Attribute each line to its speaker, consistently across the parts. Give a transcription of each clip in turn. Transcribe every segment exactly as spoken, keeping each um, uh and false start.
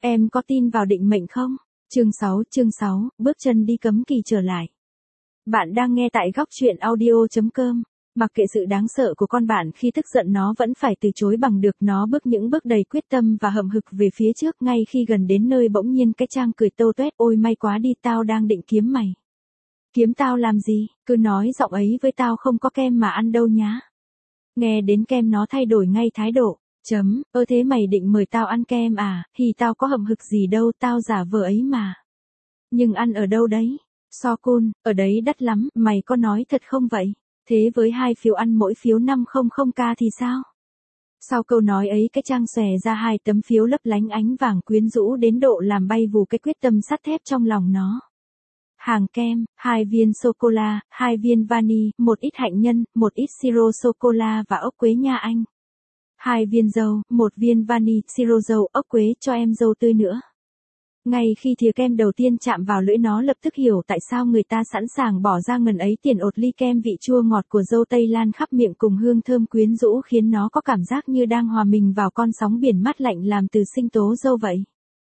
Speaker 1: Em có tin vào định mệnh không? Chương sáu, chương sáu, bước chân đi cấm kỳ trở lại. Bạn đang nghe tại góc truyện audio chấm com. Mặc kệ sự đáng sợ của con bạn khi tức giận, nó vẫn phải từ chối bằng được, nó bước những bước đầy quyết tâm và hậm hực về phía trước. Ngay khi gần đến nơi, bỗng nhiên cái Trang cười tâu tuét, ôi may quá đi, tao đang định kiếm mày. Kiếm tao làm gì, cứ nói giọng ấy với tao, không có kem mà ăn đâu nhá. Nghe đến kem nó thay đổi ngay thái độ. Chấm, ơ thế mày định mời tao ăn kem à, thì tao có hậm hực gì đâu, tao giả vờ ấy mà. Nhưng ăn ở đâu đấy? So cun, ở đấy đắt lắm, mày có nói thật không vậy? Thế với hai phiếu ăn mỗi phiếu năm trăm k thì sao? Sau câu nói ấy, cái Trang xòe ra hai tấm phiếu lấp lánh ánh vàng quyến rũ đến độ làm bay vù cái quyết tâm sắt thép trong lòng nó. Hàng kem, hai viên sô-cô-la, hai viên vani, một ít hạnh nhân, một ít siro sô-cô-la và ốc quế nha anh. Hai viên dâu, một viên vani, siro dâu, ốc quế, cho em dâu tươi nữa. Ngay khi thìa kem đầu tiên chạm vào lưỡi, nó lập tức hiểu tại sao người ta sẵn sàng bỏ ra ngần ấy tiền ột ly kem vị chua ngọt của dâu tây lan khắp miệng cùng hương thơm quyến rũ khiến nó có cảm giác như đang hòa mình vào con sóng biển mát lạnh làm từ sinh tố dâu vậy.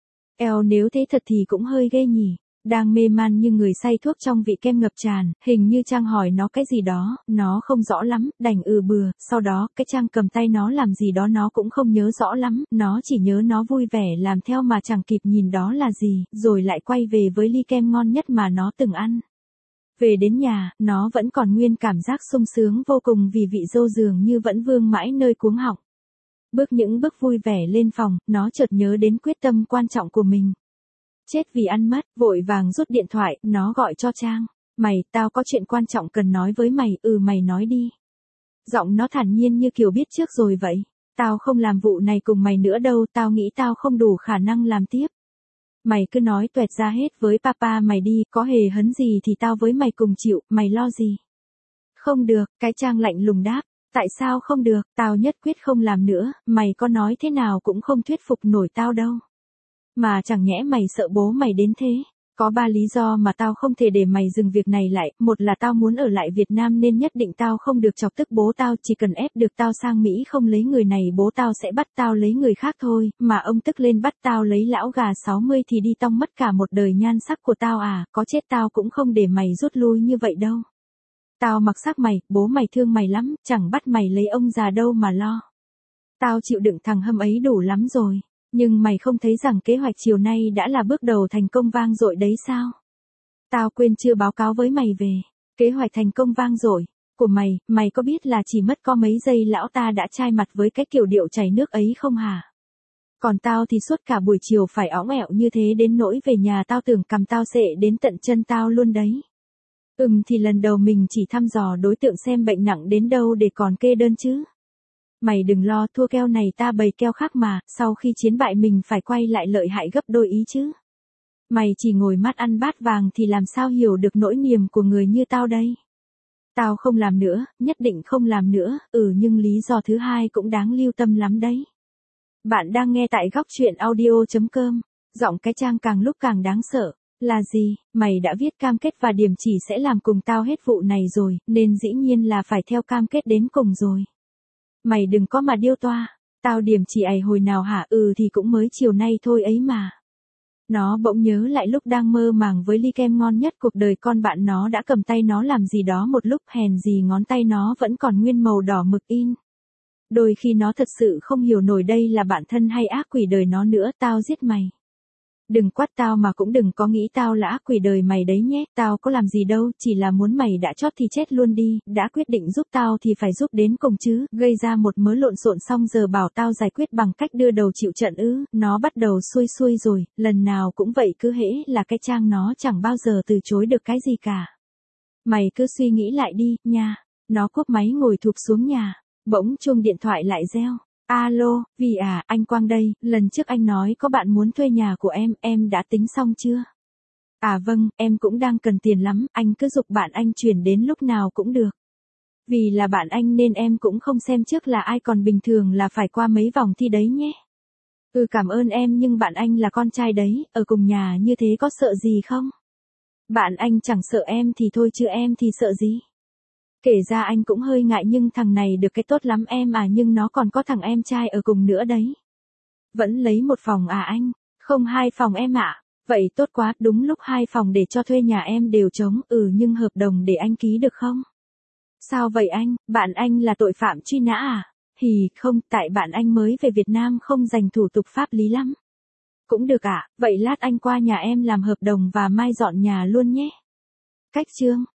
Speaker 1: Eo, nếu thế thật thì cũng hơi ghê nhỉ. Đang mê man như người say thuốc trong vị kem ngập tràn, hình như Trang hỏi nó cái gì đó, nó không rõ lắm, đành ừ bừa, sau đó, cái Trang cầm tay nó làm gì đó nó cũng không nhớ rõ lắm, nó chỉ nhớ nó vui vẻ làm theo mà chẳng kịp nhìn đó là gì, rồi lại quay về với ly kem ngon nhất mà nó từng ăn. Về đến nhà, nó vẫn còn nguyên cảm giác sung sướng vô cùng vì vị dâu dường như vẫn vương mãi nơi cuống họng. Bước những bước vui vẻ lên phòng, nó chợt nhớ đến quyết tâm quan trọng của mình. Chết vì ăn mất, vội vàng rút điện thoại, nó gọi cho Trang. Mày, tao có chuyện quan trọng cần nói với mày, ừ mày nói đi. Giọng nó thản nhiên như kiểu biết trước rồi vậy. Tao không làm vụ này cùng mày nữa đâu, tao nghĩ tao không đủ khả năng làm tiếp. Mày cứ nói tuẹt ra hết với papa mày đi, có hề hấn gì thì tao với mày cùng chịu, mày lo gì. Không được, cái Trang lạnh lùng đáp. Tại sao không được, tao nhất quyết không làm nữa, mày có nói thế nào cũng không thuyết phục nổi tao đâu. Mà chẳng nhẽ mày sợ bố mày đến thế? Có ba lý do mà tao không thể để mày dừng việc này lại. Một là tao muốn ở lại Việt Nam nên nhất định tao không được chọc tức bố tao. Chỉ cần ép được tao sang Mỹ không lấy người này, bố tao sẽ bắt tao lấy người khác thôi. Mà ông tức lên bắt tao lấy lão gà sáu mươi thì đi tong mất cả một đời nhan sắc của tao à. Có chết tao cũng không để mày rút lui như vậy đâu. Tao mặc xác mày, bố mày thương mày lắm, chẳng bắt mày lấy ông già đâu mà lo. Tao chịu đựng thằng hâm ấy đủ lắm rồi. Nhưng mày không thấy rằng kế hoạch chiều nay đã là bước đầu thành công vang dội đấy sao? Tao quên chưa báo cáo với mày về kế hoạch thành công vang dội của mày, mày có biết là chỉ mất có mấy giây lão ta đã chai mặt với cái kiểu điệu chảy nước ấy không hả? Còn tao thì suốt cả buổi chiều phải õng ẹo như thế đến nỗi về nhà tao tưởng cầm tao xệ đến tận chân tao luôn đấy. Ừm thì lần đầu mình chỉ thăm dò đối tượng xem bệnh nặng đến đâu để còn kê đơn chứ. Mày đừng lo, thua keo này ta bày keo khác mà, sau khi chiến bại mình phải quay lại lợi hại gấp đôi ý chứ. Mày chỉ ngồi mắt ăn bát vàng thì làm sao hiểu được nỗi niềm của người như tao đây. Tao không làm nữa, nhất định không làm nữa, ừ nhưng lý do thứ hai cũng đáng lưu tâm lắm đấy. Bạn đang nghe tại góc truyện audio chấm com, giọng cái Trang càng lúc càng đáng sợ. Là gì, mày đã viết cam kết và điểm chỉ sẽ làm cùng tao hết vụ này rồi, nên dĩ nhiên là phải theo cam kết đến cùng rồi. Mày đừng có mà điêu toa, tao điểm chỉ ày hồi nào hả, ừ thì cũng mới chiều nay thôi ấy mà. Nó bỗng nhớ lại lúc đang mơ màng với ly kem ngon nhất cuộc đời, con bạn nó đã cầm tay nó làm gì đó một lúc, hèn gì ngón tay nó vẫn còn nguyên màu đỏ mực in. Đôi khi nó thật sự không hiểu nổi đây là bạn thân hay ác quỷ đời nó nữa. Tao giết mày. Đừng quát tao mà cũng đừng có nghĩ tao là ác quỷ đời mày đấy nhé, tao có làm gì đâu, chỉ là muốn mày đã chót thì chết luôn đi, đã quyết định giúp tao thì phải giúp đến cùng chứ, gây ra một mớ lộn xộn xong giờ bảo tao giải quyết bằng cách đưa đầu chịu trận ư, nó bắt đầu xuôi xuôi rồi, lần nào cũng vậy, cứ hễ là cái Trang nó chẳng bao giờ từ chối được cái gì cả. Mày cứ suy nghĩ lại đi, nha. Nó cúp máy ngồi thụp xuống nhà, bỗng chuông điện thoại lại reo. Alo, Vì à, anh Quang đây, lần trước anh nói có bạn muốn thuê nhà của em, em đã tính xong chưa? À vâng, em cũng đang cần tiền lắm, anh cứ giục bạn anh chuyển đến lúc nào cũng được. Vì là bạn anh nên em cũng không xem trước là ai, còn bình thường là phải qua mấy vòng thi đấy nhé. Ừ cảm ơn em, nhưng bạn anh là con trai đấy, ở cùng nhà như thế có sợ gì không? Bạn anh chẳng sợ em thì thôi chứ em thì sợ gì? Kể ra anh cũng hơi ngại nhưng thằng này được cái tốt lắm em à, nhưng nó còn có thằng em trai ở cùng nữa đấy. Vẫn lấy một phòng à anh? Không hai phòng em ạ. Vậy tốt quá, đúng lúc hai phòng để cho thuê nhà em đều trống, ừ nhưng hợp đồng để anh ký được không? Sao vậy anh, bạn anh là tội phạm truy nã à? Hì, không, tại bạn anh mới về Việt Nam không dành thủ tục pháp lý lắm. Cũng được ạ, vậy lát anh qua nhà em làm hợp đồng và mai dọn nhà luôn nhé. Cách chương